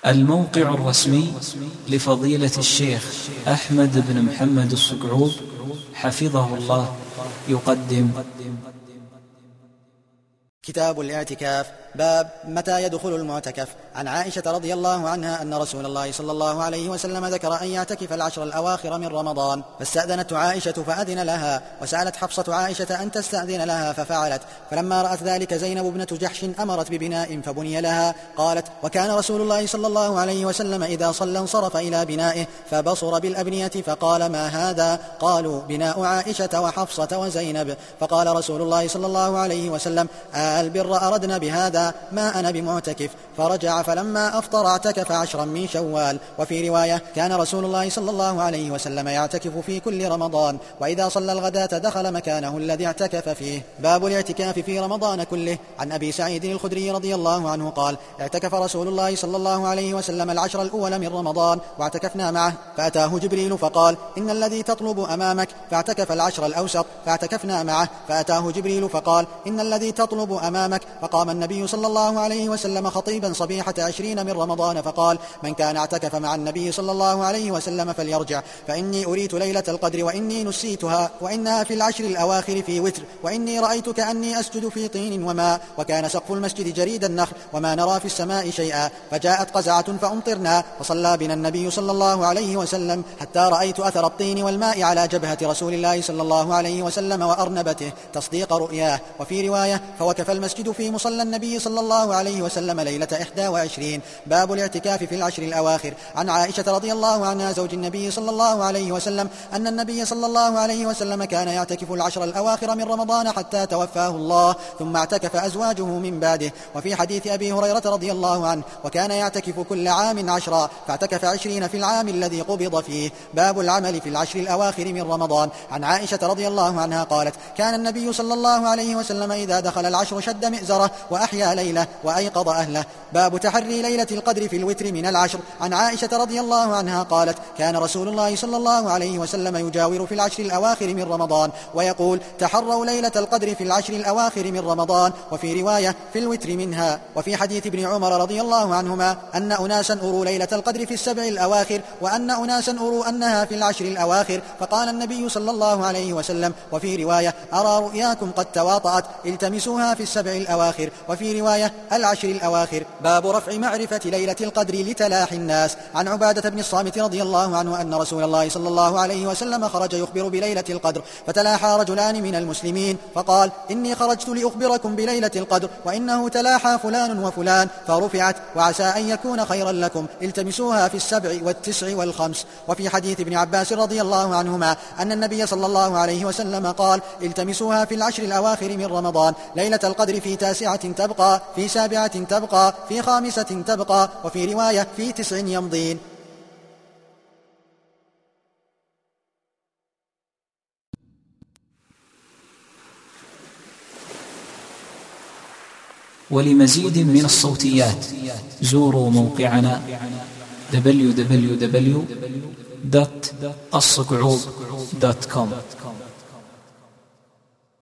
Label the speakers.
Speaker 1: الموقع الرسمي لفضيلة الشيخ أحمد بن محمد الصقعوب حفظه الله يقدم
Speaker 2: كتاب الاعتكاف. باب متى يدخل المعتكف. عن عائشة رضي الله عنها أن رسول الله صلى الله عليه وسلم ذكر أن يعتكف العشر الأواخر من رمضان، فاستأذنت عائشة فأذن لها، وسألت حفصة عائشة أن تستأذن لها ففعلت. فلما رأت ذلك زينب بنت جحش أمرت ببناء فبني لها. قالت: وكان رسول الله صلى الله عليه وسلم إذا صلى انصرف إلى بنائه فبصر بالأبنية فقال: ما هذا؟ قالوا: بناء عائشة وحفصة وزينب. فقال رسول الله صلى الله عليه وسلم: البر أردنا بهذا، ما أنا بمعتكف. فرجع فلما أفطر اعتكف 10 من شوال. وفي رواية: كان رسول الله صلى الله عليه وسلم يعتكف في كل رمضان، وإذا صلى الغداة دخل مكانه الذي اعتكف فيه. باب الاعتكاف في رمضان كله. عن أبي سعيد الخدري رضي الله عنه قال: اعتكف رسول الله صلى الله عليه وسلم العشر الأول من رمضان واعتكفنا معه، فأتاه جبريل فقال: إن الذي تطلب أمامك. فاعتكف العشر الأوسط فاعتكفنا معه، فأتاه جبريل فقال: إن الذي تطلب أمامك. فقام النبي صلى الله عليه وسلم خطيبا صبيحة 20 من رمضان فقال: من كان اعتكف مع النبي صلى الله عليه وسلم فليرجع، فإني أريت ليلة القدر وإني نسيتها، وإنها في العشر الأواخر في وتر، وإني رأيت كأني أسجد في طين وماء، وكان سقف المسجد جريد النخل، وما نرى في السماء شيئا، فجاءت قزعة فأمطرنا، فصلى بنا النبي صلى الله عليه وسلم حتى رأيت أثر الطين والماء على جبهة رسول الله صلى الله عليه وسلم وأرنبته تصديق رؤياه. وفي رواية: فوكف المسجد في مصلى النبي صلى الله عليه وسلم ليلة 21. باب الاعتكاف في العشر الأواخر. عن عائشة رضي الله عنها زوج النبي صلى الله عليه وسلم أن النبي صلى الله عليه وسلم كان يعتكف العشر الأواخر من رمضان حتى توفاه الله، ثم اعتكف أزواجه من بعده. وفي حديث أبي هريرة رضي الله عنه: وكان يعتكف كل عام 10، فاعتكف 20 في العام الذي قبض فيه. باب العمل في العشر الأواخر من رمضان. عن عائشة رضي الله عنها قالت: كان النبي صلى الله عليه وسلم إذا دخل العشر شد مئزره وأحيا ليلة وأيقظ أهله. باب تحري ليلة القدر في الوتر من العشر. عن عائشة رضي الله عنها قالت: كان رسول الله صلى الله عليه وسلم يجاور في العشر الأواخر من رمضان ويقول: تحروا ليلة القدر في العشر الأواخر من رمضان، وفي رواية: في الوتر منها. وفي حديث ابن عمر رضي الله عنهما أن أناسا أروا ليلة القدر في السبع الأواخر، وأن أناسا أروا أنها في العشر الأواخر، فقال النبي صلى الله عليه وسلم: وفي رواية: أرى رؤياكم قد تواطأت، التمسوها في السبع الأواخر، وفي رواية: العشر الأواخر. باب رفع معرفة ليلة القدر لتلاح الناس. عن عبادة بن الصامت رضي الله عنه أن رسول الله صلى الله عليه وسلم خرج يخبر بليلة القدر، فتلاحى رجلان من المسلمين فقال: إني خرجت لأخبركم بليلة القدر، وإنه تلاحى فلان وفلان، فرفعت، وعسى أن يكون خيرا لكم، التمسوها في 7 و9 و5. وفي حديث ابن عباس رضي الله عنهما أن النبي صلى الله عليه وسلم قال: التمسوها في العشر الأواخر من رمضان، ليلة القدر في 9 تبقى، في 7 تبقى، في 5 تبقى، وفي رواية: في 9 يمضين.
Speaker 1: ولمزيد من الصوتيات زوروا موقعنا www.الصقعوب.com.